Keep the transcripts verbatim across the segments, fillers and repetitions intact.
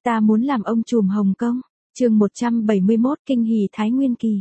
ta muốn làm ông trùm Hồng Kông. Chương một trăm bảy mươi mốt Kinh hỉ Thái Nguyên Kỳ.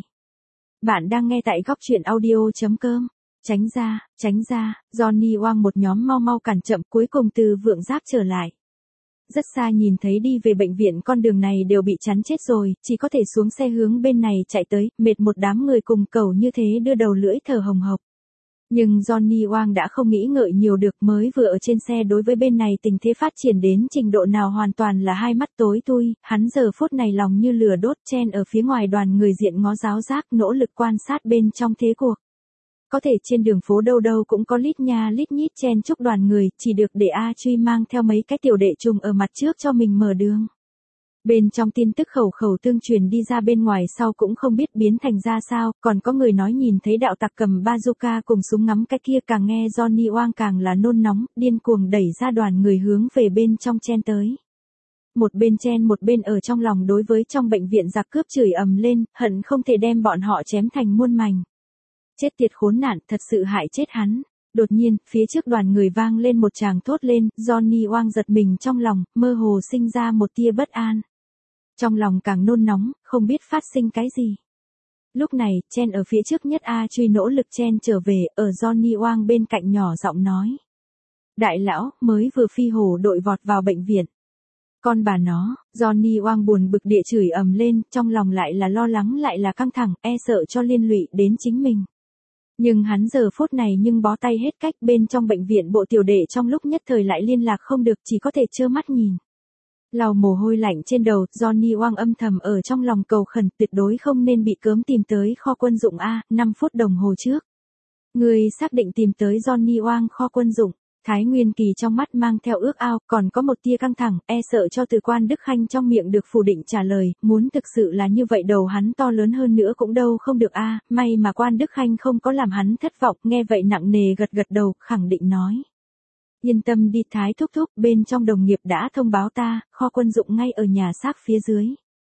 Bạn đang nghe tại góc truyện audio chấm com. Tránh ra, tránh ra, Johnny Wang một nhóm mau mau cản chậm, cuối cùng từ vượng giác trở lại. Rất xa nhìn thấy đi về bệnh viện con đường này đều bị chắn chết rồi, chỉ có thể xuống xe hướng bên này chạy tới, mệt một đám người cùng cầu như thế đưa đầu lưỡi thở hồng hộc. Nhưng Johnny Wang đã không nghĩ ngợi nhiều được, mới vừa ở trên xe đối với bên này tình thế phát triển đến trình độ nào hoàn toàn là hai mắt tối thui, hắn giờ phút này lòng như lửa đốt, chen ở phía ngoài đoàn người diện ngó giáo giác nỗ lực quan sát bên trong thế cuộc. Có thể trên đường phố đâu đâu cũng có lít nha lít nhít chen chúc đoàn người, chỉ được để A Truy mang theo mấy cái tiểu đệ trùng ở mặt trước cho mình mở đường. Bên trong tin tức khẩu khẩu tương truyền đi ra bên ngoài sau cũng không biết biến thành ra sao, còn có người nói nhìn thấy đạo tặc cầm bazooka cùng súng ngắm cái kia, càng nghe Johnny Wang càng là nôn nóng, điên cuồng đẩy ra đoàn người hướng về bên trong chen tới. Một bên chen một bên ở trong lòng đối với trong bệnh viện giặc cướp chửi ầm lên, hận không thể đem bọn họ chém thành muôn mảnh. Chết tiệt khốn nạn, thật sự hại chết hắn. Đột nhiên, phía trước đoàn người vang lên một tràng thốt lên, Johnny Wang giật mình trong lòng, mơ hồ sinh ra một tia bất an. Trong lòng càng nôn nóng, không biết phát sinh cái gì. Lúc này, chen ở phía trước nhất A Truy nỗ lực chen trở về, ở Johnny Wang bên cạnh nhỏ giọng nói. Đại lão, mới vừa phi hổ đội vọt vào bệnh viện. Con bà nó, Johnny Wang buồn bực địa chửi ầm lên, trong lòng lại là lo lắng lại là căng thẳng, e sợ cho liên lụy đến chính mình. Nhưng hắn giờ phút này nhưng bó tay hết cách, bên trong bệnh viện bộ tiểu đệ trong lúc nhất thời lại liên lạc không được, chỉ có thể trơ mắt nhìn. Lau mồ hôi lạnh trên đầu, Johnny Wang âm thầm ở trong lòng cầu khẩn, tuyệt đối không nên bị cớm tìm tới kho quân dụng A, năm phút đồng hồ trước. Người xác định tìm tới Johnny Wang kho quân dụng. Thái Nguyên Kỳ trong mắt mang theo ước ao, còn có một tia căng thẳng, e sợ cho từ Quan Đức Khanh trong miệng được phủ định trả lời, muốn thực sự là như vậy đầu hắn to lớn hơn nữa cũng đâu không được a, may mà Quan Đức Khanh không có làm hắn thất vọng, nghe vậy nặng nề gật gật đầu, khẳng định nói. Yên tâm đi Thái thúc thúc, bên trong đồng nghiệp đã thông báo ta, kho quân dụng ngay ở nhà xác phía dưới.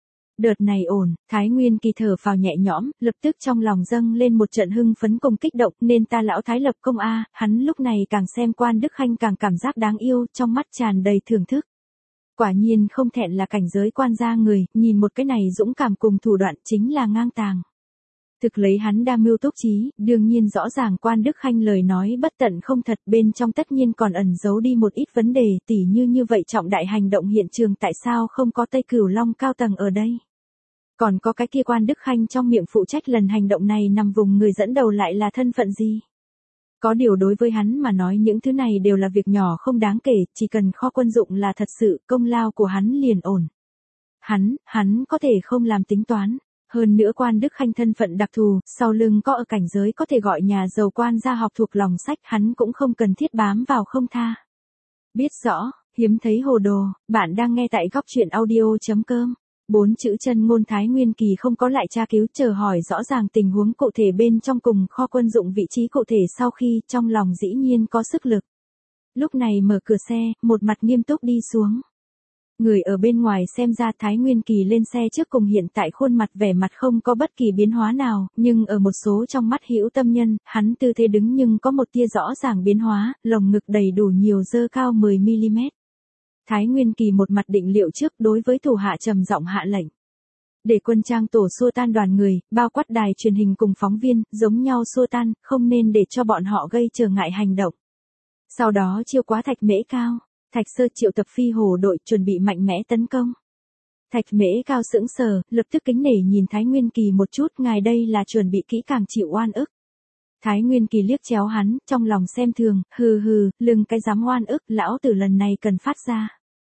Đợt này ổn, Thái Nguyên Kỳ thở phào nhẹ nhõm, lập tức trong lòng dâng lên một trận hưng phấn cùng kích động, nên ta lão Thái lập công a, hắn lúc này càng xem Quan Đức Khanh càng cảm giác đáng yêu, trong mắt tràn đầy thưởng thức. Quả nhiên không thẹn là cảnh giới quan gia người, nhìn một cái này dũng cảm cùng thủ đoạn chính là ngang tàng. Thực lấy hắn đa mưu túc trí, đương nhiên rõ ràng Quan Đức Khanh lời nói bất tận không thật, bên trong tất nhiên còn ẩn giấu đi một ít vấn đề, tỉ như như vậy trọng đại hành động hiện trường tại sao không có Tây Cửu Long cao tầng ở đây. Còn có cái kia Quan Đức Khanh trong miệng phụ trách lần hành động này nằm vùng người dẫn đầu lại là thân phận gì? Có điều đối với hắn mà nói những thứ này đều là việc nhỏ không đáng kể, chỉ cần kho quân dụng là thật sự, công lao của hắn liền ổn. Hắn, hắn có thể không làm tính toán. Hơn nữa Quan Đức Khanh thân phận đặc thù, sau lưng có ở cảnh giới có thể gọi nhà giàu quan gia học thuộc lòng sách, hắn cũng không cần thiết bám vào không tha. Biết rõ, hiếm thấy hồ đồ, bạn đang nghe tại góc truyện audio chấm com. Bốn chữ chân ngôn Thái Nguyên Kỳ không có lại tra cứu, chờ hỏi rõ ràng tình huống cụ thể bên trong cùng kho quân dụng vị trí cụ thể sau khi trong lòng dĩ nhiên có sức lực. Lúc này mở cửa xe, một mặt nghiêm túc đi xuống. Người ở bên ngoài xem ra Thái Nguyên Kỳ lên xe trước cùng hiện tại khuôn mặt vẻ mặt không có bất kỳ biến hóa nào, nhưng ở một số trong mắt hữu tâm nhân, hắn tư thế đứng nhưng có một tia rõ ràng biến hóa, lồng ngực đầy đủ nhiều dơ cao mười mi-li-mét. Thái Nguyên Kỳ một mặt định liệu trước đối với thủ hạ trầm giọng hạ lệnh. Để quân trang tổ xua tan đoàn người, bao quát đài truyền hình cùng phóng viên, giống nhau xua tan, không nên để cho bọn họ gây trở ngại hành động. Sau đó chiêu quá Thạch Mễ Cao, Thạch Sơ triệu tập phi hổ đội chuẩn bị mạnh mẽ tấn công. Thạch Mễ Cao sững sờ, lập tức kính nể nhìn Thái Nguyên Kỳ một chút, ngài đây là chuẩn bị kỹ càng chịu oan ức. Thái Nguyên Kỳ liếc chéo hắn, trong lòng xem thường, hừ hừ, lưng cái dám oan ức, lão tử lần này cần phát ra.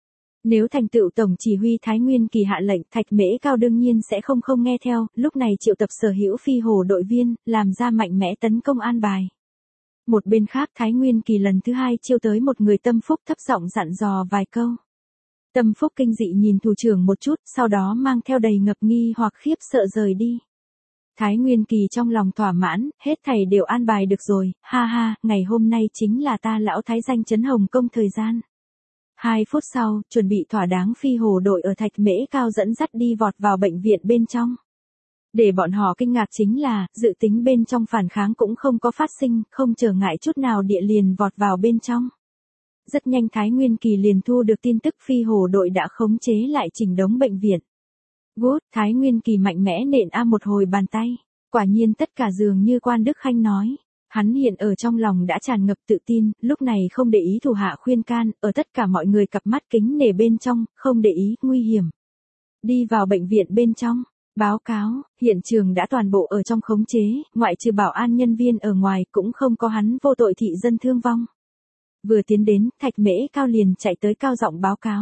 Nếu thành tựu tổng chỉ huy Thái Nguyên Kỳ hạ lệnh, Thạch Mễ Cao đương nhiên sẽ không không nghe theo, lúc này triệu tập sở hữu phi hổ đội viên, làm ra mạnh mẽ tấn công an bài. Một bên khác Thái Nguyên Kỳ lần thứ hai chiêu tới một người Tâm Phúc thấp giọng dặn dò vài câu. Tâm Phúc kinh dị nhìn thủ trưởng một chút, sau đó mang theo đầy ngập nghi hoặc khiếp sợ rời đi. Thái Nguyên Kỳ trong lòng thỏa mãn, hết thảy đều an bài được rồi, ha ha, ngày hôm nay chính là ta lão Thái danh chấn Hồng Kông thời gian. Hai phút sau, chuẩn bị thỏa đáng phi hổ đội ở Thạch Mễ Cao dẫn dắt đi vọt vào bệnh viện bên trong. Để bọn họ kinh ngạc chính là, dự tính bên trong phản kháng cũng không có phát sinh, không trở ngại chút nào địa liền vọt vào bên trong. rất nhanh Thái Nguyên Kỳ liền thu được tin tức phi hổ đội đã khống chế lại chỉnh đống bệnh viện. Good, Thái Nguyên Kỳ mạnh mẽ nện a một hồi bàn tay. Quả nhiên tất cả dường như Quan Đức Khanh nói. Hắn hiện ở trong lòng đã tràn ngập tự tin, lúc này không để ý thủ hạ khuyên can, ở tất cả mọi người cặp mắt kính nể bên trong, không để ý, nguy hiểm. Đi vào bệnh viện bên trong, báo cáo, hiện trường đã toàn bộ ở trong khống chế, ngoại trừ bảo an nhân viên ở ngoài cũng không có hắn vô tội thị dân thương vong. Vừa tiến đến, Thạch Mễ Cao liền chạy tới cao giọng báo cáo.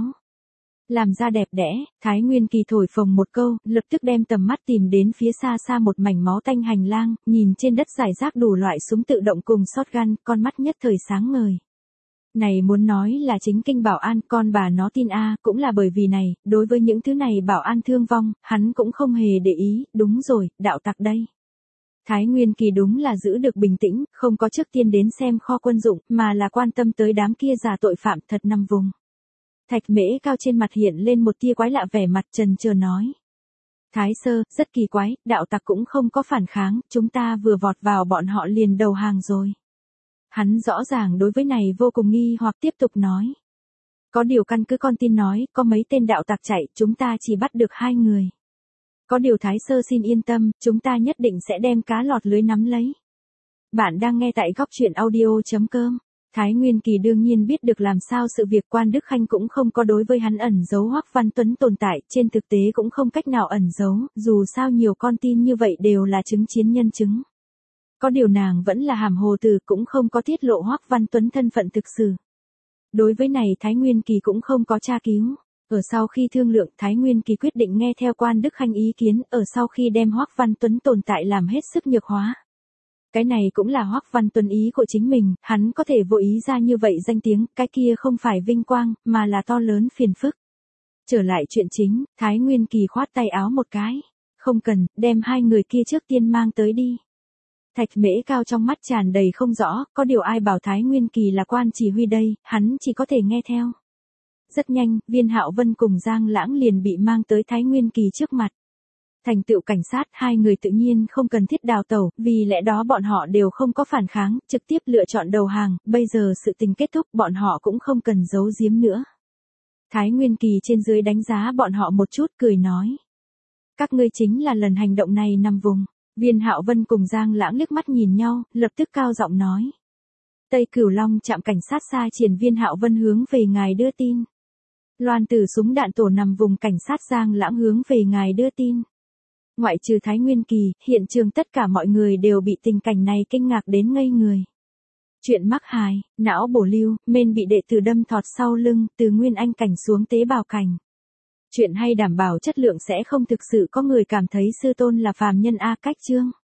Làm ra đẹp đẽ, Thái Nguyên Kỳ thổi phồng một câu, lập tức đem tầm mắt tìm đến phía xa xa một mảnh máu tanh hành lang, nhìn trên đất rải rác đủ loại súng tự động cùng shotgun, con mắt nhất thời sáng ngời. Này muốn nói là chính kinh bảo an, con bà nó tin a, cũng là bởi vì này, đối với những thứ này bảo an thương vong, hắn cũng không hề để ý, đúng rồi, đạo tặc đây. Thái Nguyên Kỳ đúng là giữ được bình tĩnh, không có trước tiên đến xem kho quân dụng, mà là quan tâm tới đám kia già tội phạm thật nằm vùng. Thạch Mễ Cao trên mặt hiện lên một tia quái lạ vẻ mặt trần trờ nói. Thái sơ, rất kỳ quái, đạo tặc cũng không có phản kháng, chúng ta vừa vọt vào bọn họ liền đầu hàng rồi. Hắn rõ ràng đối với này vô cùng nghi hoặc tiếp tục nói. Có điều căn cứ con tin nói, có mấy tên đạo tặc chạy, chúng ta chỉ bắt được hai người. Có điều Thái sơ xin yên tâm, chúng ta nhất định sẽ đem cá lọt lưới nắm lấy. Bạn đang nghe tại góc truyện audio chấm com. Thái Nguyên Kỳ đương nhiên biết được làm sao sự việc Quan Đức Khanh cũng không có đối với hắn ẩn giấu Hoắc Văn Tuấn tồn tại, trên thực tế cũng không cách nào ẩn giấu, dù sao nhiều con tin như vậy đều là chứng chiến nhân chứng. Có điều nàng vẫn là hàm hồ từ cũng không có tiết lộ Hoắc Văn Tuấn thân phận thực sự. Đối với này Thái Nguyên Kỳ cũng không có tra cứu. Ở sau khi thương lượng Thái Nguyên Kỳ quyết định nghe theo Quan Đức Khanh ý kiến ở sau khi đem Hoắc Văn Tuấn tồn tại làm hết sức nhược hóa. Cái này cũng là Hoắc Văn Tuấn ý của chính mình, hắn có thể vô ý ra như vậy danh tiếng, cái kia không phải vinh quang, mà là to lớn phiền phức. Trở lại chuyện chính, Thái Nguyên Kỳ khoát tay áo một cái. Không cần, đem hai người kia trước tiên mang tới đi. Thạch Mễ Cao trong mắt tràn đầy không rõ, có điều ai bảo Thái Nguyên Kỳ là quan chỉ huy đây, hắn chỉ có thể nghe theo. Rất nhanh, Viên Hạo Vân cùng Giang Lãng liền bị mang tới Thái Nguyên Kỳ trước mặt. Thành tựu cảnh sát hai người tự nhiên không cần thiết đào tẩu, vì lẽ đó bọn họ đều không có phản kháng, trực tiếp lựa chọn đầu hàng, bây giờ sự tình kết thúc bọn họ cũng không cần giấu giếm nữa. Thái Nguyên Kỳ trên dưới đánh giá bọn họ một chút cười nói. Các ngươi chính là lần hành động này nằm vùng. Viên Hạo Vân cùng Giang Lãng liếc mắt nhìn nhau, lập tức cao giọng nói. Tây Cửu Long trạm cảnh sát xa triển Viên Hạo Vân hướng về ngài đưa tin. Loan tử súng đạn tổ nằm vùng cảnh sát Giang Lãng hướng về ngài đưa tin. Ngoại trừ Thái Nguyên Kỳ, hiện trường tất cả mọi người đều bị tình cảnh này kinh ngạc đến ngây người. Chuyện mắc hài, não bổ lưu, men bị đệ tử đâm thọt sau lưng, từ nguyên anh cảnh xuống tế bào cảnh. Chuyện hay đảm bảo chất lượng sẽ không thực sự có người cảm thấy sư tôn là phàm nhân A cách chương.